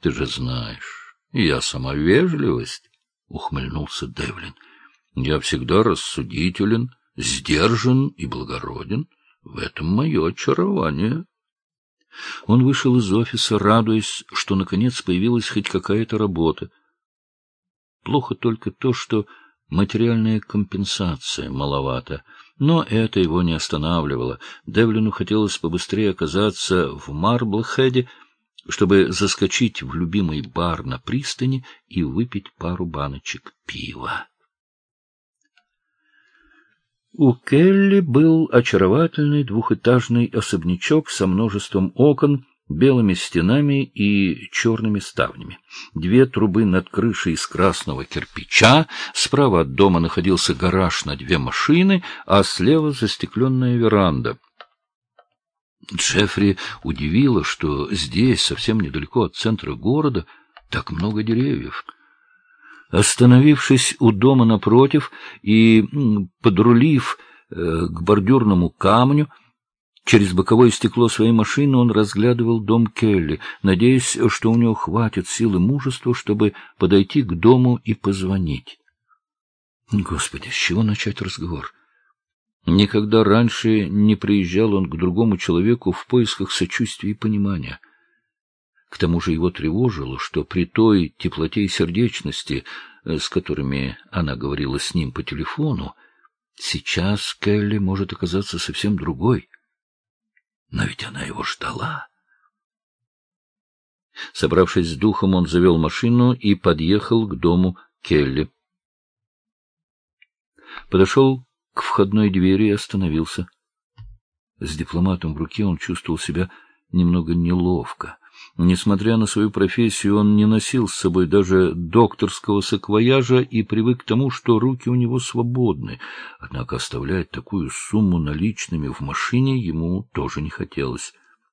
Ты же знаешь, я сама вежливость, — ухмыльнулся Девлин. Я всегда рассудителен, сдержан и благороден. В этом мое очарование. Он вышел из офиса, радуясь, что наконец появилась хоть какая-то работа. Плохо только то, что материальная компенсация маловато, но это его не останавливало. Девлину хотелось побыстрее оказаться в Марблхеде, чтобы заскочить в любимый бар на пристани и выпить пару баночек пива. У Келли был очаровательный двухэтажный особнячок со множеством окон, белыми стенами и черными ставнями. 2 трубы над крышей из красного кирпича, справа от дома находился гараж на 2 машины, а слева застекленная веранда. Джеффри удивило, что здесь, совсем недалеко от центра города, так много деревьев. Остановившись у дома напротив и подрулив к бордюрному камню, через боковое стекло своей машины он разглядывал дом Келли, надеясь, что у него хватит сил и мужества, чтобы подойти к дому и позвонить. Господи, с чего начать разговор? Никогда раньше не приезжал он к другому человеку в поисках сочувствия и понимания. К тому же его тревожило, что при той теплоте и сердечности, с которыми она говорила с ним по телефону, сейчас Келли может оказаться совсем другой. Но ведь она его ждала. Собравшись с духом, он завел машину и подъехал к дому Келли. Подошел к входной двери и остановился. С дипломатом в руке он чувствовал себя немного неловко. Несмотря на свою профессию, он не носил с собой даже докторского саквояжа и привык к тому, что руки у него свободны. Однако оставлять такую сумму наличными в машине ему тоже не хотелось.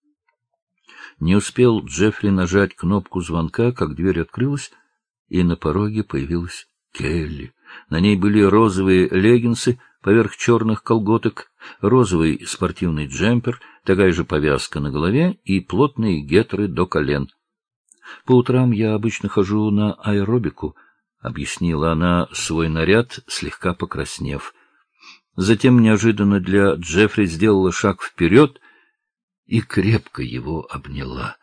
Не успел Джеффри нажать кнопку звонка, как дверь открылась, и на пороге появилась Келли. На ней были розовые леггинсы поверх черных колготок, розовый спортивный джемпер, такая же повязка на голове и плотные гетры до колен. — По утрам я обычно хожу на аэробику, — объяснила она свой наряд, слегка покраснев. Затем неожиданно для Джеффри сделала шаг вперед и крепко его обняла.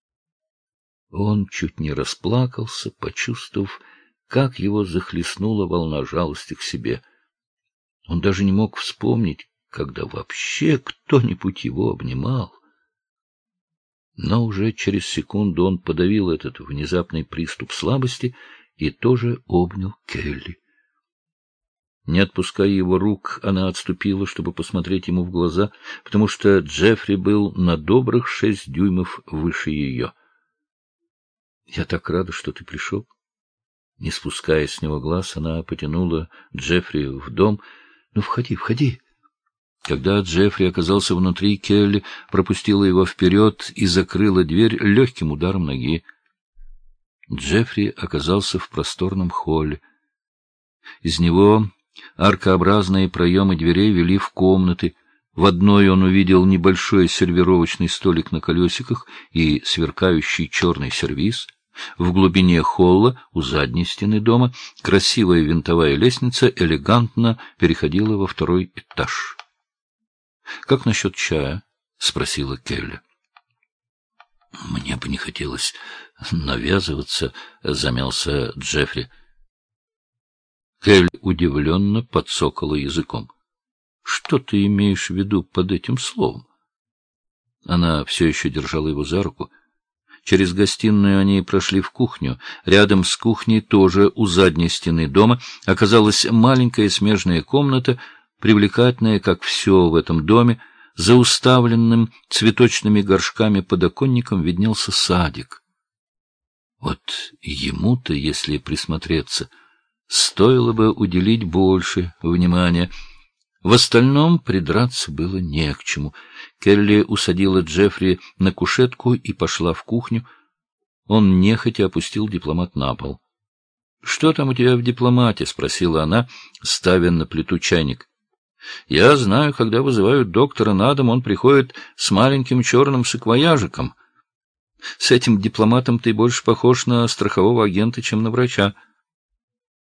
Он чуть не расплакался, почувствовав, как его захлестнула волна жалости к себе. Он даже не мог вспомнить, когда вообще кто-нибудь его обнимал. Но уже через секунду он подавил этот внезапный приступ слабости и тоже обнял Келли. Не отпуская его рук, она отступила, чтобы посмотреть ему в глаза, потому что Джеффри был на добрых 6 дюймов выше ее. — Я так рада, что ты пришел. Не спуская с него глаз, она потянула Джеффри в дом. — Ну, входи, входи. Когда Джеффри оказался внутри, Келли пропустила его вперед и закрыла дверь легким ударом ноги. Джеффри оказался в просторном холле. Из него аркообразные проемы дверей вели в комнаты. В одной он увидел небольшой сервировочный столик на колесиках и сверкающий черный сервиз. В глубине холла, у задней стены дома, красивая винтовая лестница элегантно переходила во 2-й этаж. — Как насчет чая? — спросила Келли. — Мне бы не хотелось навязываться, — замялся Джеффри. Келли удивленно подсокала языком. — Что ты имеешь в виду под этим словом? Она все еще держала его за руку. Через гостиную они прошли в кухню. Рядом с кухней, тоже у задней стены дома, оказалась маленькая смежная комната, привлекательная, как все в этом доме. За уставленным цветочными горшками подоконником виднелся садик. Вот ему-то, если присмотреться, стоило бы уделить больше внимания. В остальном придраться было не к чему. Келли усадила Джеффри на кушетку и пошла в кухню. Он нехотя опустил дипломат на пол. — Что там у тебя в дипломате? — спросила она, ставя на плиту чайник. — Я знаю, когда вызывают доктора на дом, он приходит с маленьким черным саквояжиком. С этим дипломатом ты больше похож на страхового агента, чем на врача.